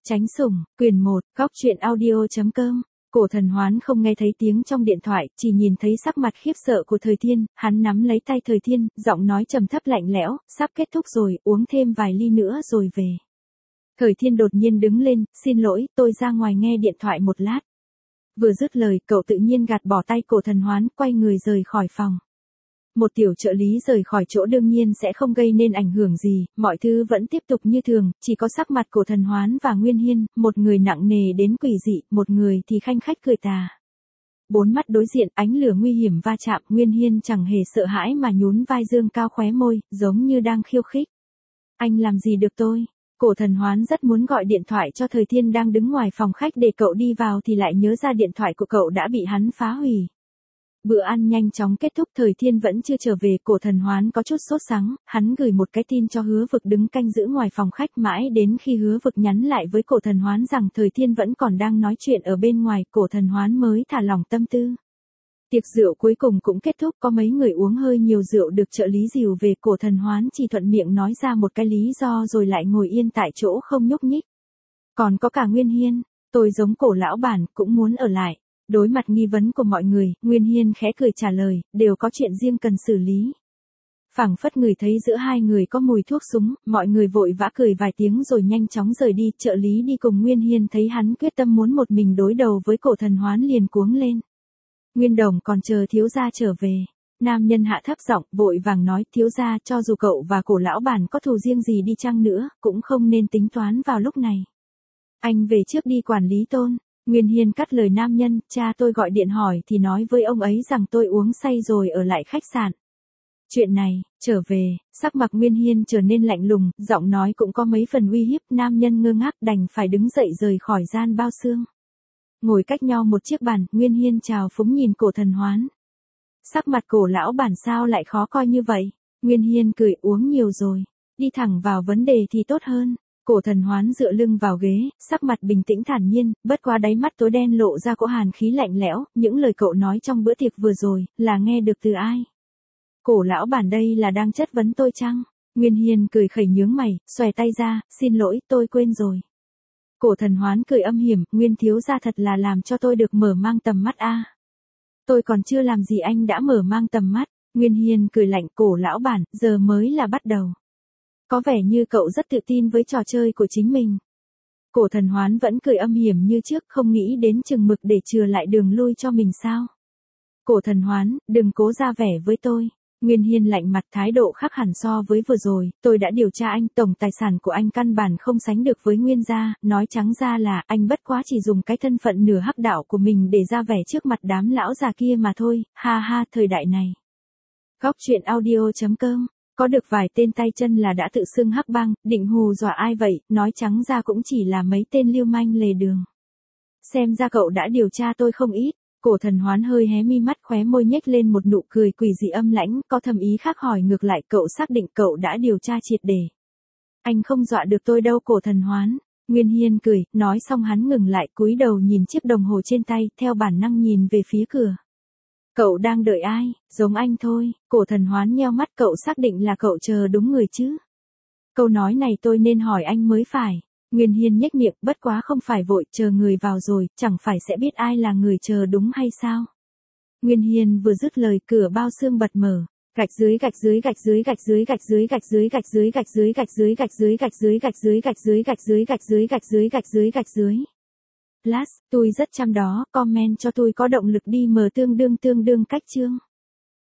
Tránh sủng, quyền 1, góc truyện audio.com. Cổ Thần Hoán không nghe thấy tiếng trong điện thoại, chỉ nhìn thấy sắc mặt khiếp sợ của Thời Thiên, hắn nắm lấy tay Thời Thiên, giọng nói trầm thấp lạnh lẽo, sắp kết thúc rồi, uống thêm vài ly nữa rồi về. Thời Thiên đột nhiên đứng lên, xin lỗi, tôi ra ngoài nghe điện thoại một lát. Vừa dứt lời, cậu tự nhiên gạt bỏ tay Cổ Thần Hoán, quay người rời khỏi phòng. Một tiểu trợ lý rời khỏi chỗ đương nhiên sẽ không gây nên ảnh hưởng gì, mọi thứ vẫn tiếp tục như thường, chỉ có sắc mặt Cổ Thần Hoán và Nguyên Hiên, một người nặng nề đến quỷ dị, một người thì khanh khách cười tà. Bốn mắt đối diện, ánh lửa nguy hiểm va chạm, Nguyên Hiên chẳng hề sợ hãi mà nhún vai dương cao khóe môi, giống như đang khiêu khích. Anh làm gì được tôi? Cổ Thần Hoán rất muốn gọi điện thoại cho Thời Thiên đang đứng ngoài phòng khách để cậu đi vào thì lại nhớ ra điện thoại của cậu đã bị hắn phá hủy. Bữa ăn nhanh chóng kết thúc, Thời Thiên vẫn chưa trở về, Cổ Thần Hoán có chút sốt sắng, hắn gửi một cái tin cho Hứa Vực đứng canh giữ ngoài phòng khách mãi đến khi Hứa Vực nhắn lại với Cổ Thần Hoán rằng Thời Thiên vẫn còn đang nói chuyện ở bên ngoài, Cổ Thần Hoán mới thả lỏng tâm tư. Tiệc rượu cuối cùng cũng kết thúc, có mấy người uống hơi nhiều rượu được trợ lý dìu về, Cổ Thần Hoán chỉ thuận miệng nói ra một cái lý do rồi lại ngồi yên tại chỗ không nhúc nhích. Còn có cả Nguyên Hiên, tôi giống Cổ lão bản, cũng muốn ở lại. Đối mặt nghi vấn của mọi người, Nguyên Hiên khẽ cười trả lời, đều có chuyện riêng cần xử lý. Phảng phất người thấy giữa hai người có mùi thuốc súng, mọi người vội vã cười vài tiếng rồi nhanh chóng rời đi, trợ lý đi cùng Nguyên Hiên thấy hắn quyết tâm muốn một mình đối đầu với Cổ Thần Hoán liền cuống lên. Nguyên Đồng còn chờ thiếu gia trở về. Nam nhân hạ thấp giọng, vội vàng nói, thiếu gia, cho dù cậu và Cổ lão bản có thù riêng gì đi chăng nữa, cũng không nên tính toán vào lúc này. Anh về trước đi quản lý Tôn. Nguyên Hiên cắt lời nam nhân, cha tôi gọi điện hỏi thì nói với ông ấy rằng tôi uống say rồi ở lại khách sạn. Chuyện này, trở về, sắc mặt Nguyên Hiên trở nên lạnh lùng, giọng nói cũng có mấy phần uy hiếp, nam nhân ngơ ngác đành phải đứng dậy rời khỏi gian bao xương. Ngồi cách nhau một chiếc bàn, Nguyên Hiên chào phúng nhìn Cổ Thần Hoán. Sắc mặt Cổ lão bản sao lại khó coi như vậy? Nguyên Hiên cười, uống nhiều rồi, đi thẳng vào vấn đề thì tốt hơn. Cổ Thần Hoán dựa lưng vào ghế, sắc mặt bình tĩnh thản nhiên, bất quá đáy mắt tối đen lộ ra cỗ hàn khí lạnh lẽo, những lời cậu nói trong bữa tiệc vừa rồi, là nghe được từ ai? Cổ lão bản đây là đang chất vấn tôi chăng? Nguyên Hiên cười khẩy nhướng mày, xòe tay ra, xin lỗi, tôi quên rồi. Cổ Thần Hoán cười âm hiểm, Nguyên thiếu gia thật là làm cho tôi được mở mang tầm mắt a. Tôi còn chưa làm gì anh đã mở mang tầm mắt. Nguyên Hiên cười lạnh, Cổ lão bản, giờ mới là bắt đầu. Có vẻ như cậu rất tự tin với trò chơi của chính mình. Cổ Thần Hoán vẫn cười âm hiểm như trước, không nghĩ đến chừng mực để chừa lại đường lui cho mình sao. Cổ Thần Hoán, đừng cố ra vẻ với tôi. Nguyên Hiên lạnh mặt, thái độ khác hẳn so với vừa rồi, tôi đã điều tra anh, tổng tài sản của anh căn bản không sánh được với Nguyên gia, nói trắng ra là anh bất quá chỉ dùng cái thân phận nửa hắc đạo của mình để ra vẻ trước mặt đám lão già kia mà thôi, ha ha, thời đại này. Góc truyện audio.com. Có được vài tên tay chân là đã tự xưng hắc bang, định hù dọa ai vậy, nói trắng ra cũng chỉ là mấy tên lưu manh lề đường. Xem ra cậu đã điều tra tôi không ít. Cổ Thần Hoán hơi hé mi mắt, khóe môi nhếch lên một nụ cười quỷ dị âm lãnh, có thầm ý khác hỏi ngược lại, cậu xác định cậu đã điều tra triệt để. Anh không dọa được tôi đâu Cổ Thần Hoán. Nguyên Hiên cười, nói xong hắn ngừng lại, cúi đầu nhìn chiếc đồng hồ trên tay, theo bản năng nhìn về phía cửa. Cậu đang đợi ai? Giống anh thôi. Cổ Thần Hoán nheo mắt, cậu xác định là cậu chờ đúng người chứ? Câu nói này tôi nên hỏi anh mới phải. Nguyên Hiên nhếch miệng, bất quá không phải vội, chờ người vào rồi, chẳng phải sẽ biết ai là người chờ đúng hay sao? Nguyên Hiên vừa dứt lời, cửa bao xương bật mở. Gạch dưới gạch dưới gạch dưới gạch dưới gạch dưới gạch dưới gạch dưới gạch dưới gạch dưới gạch dưới gạch dưới gạch dưới gạch dưới gạch dưới gạch dưới gạch dưới gạch dưới gạch dưới. Last, tôi rất chăm đó, comment cho tôi có động lực đi mở tương đương cách chương.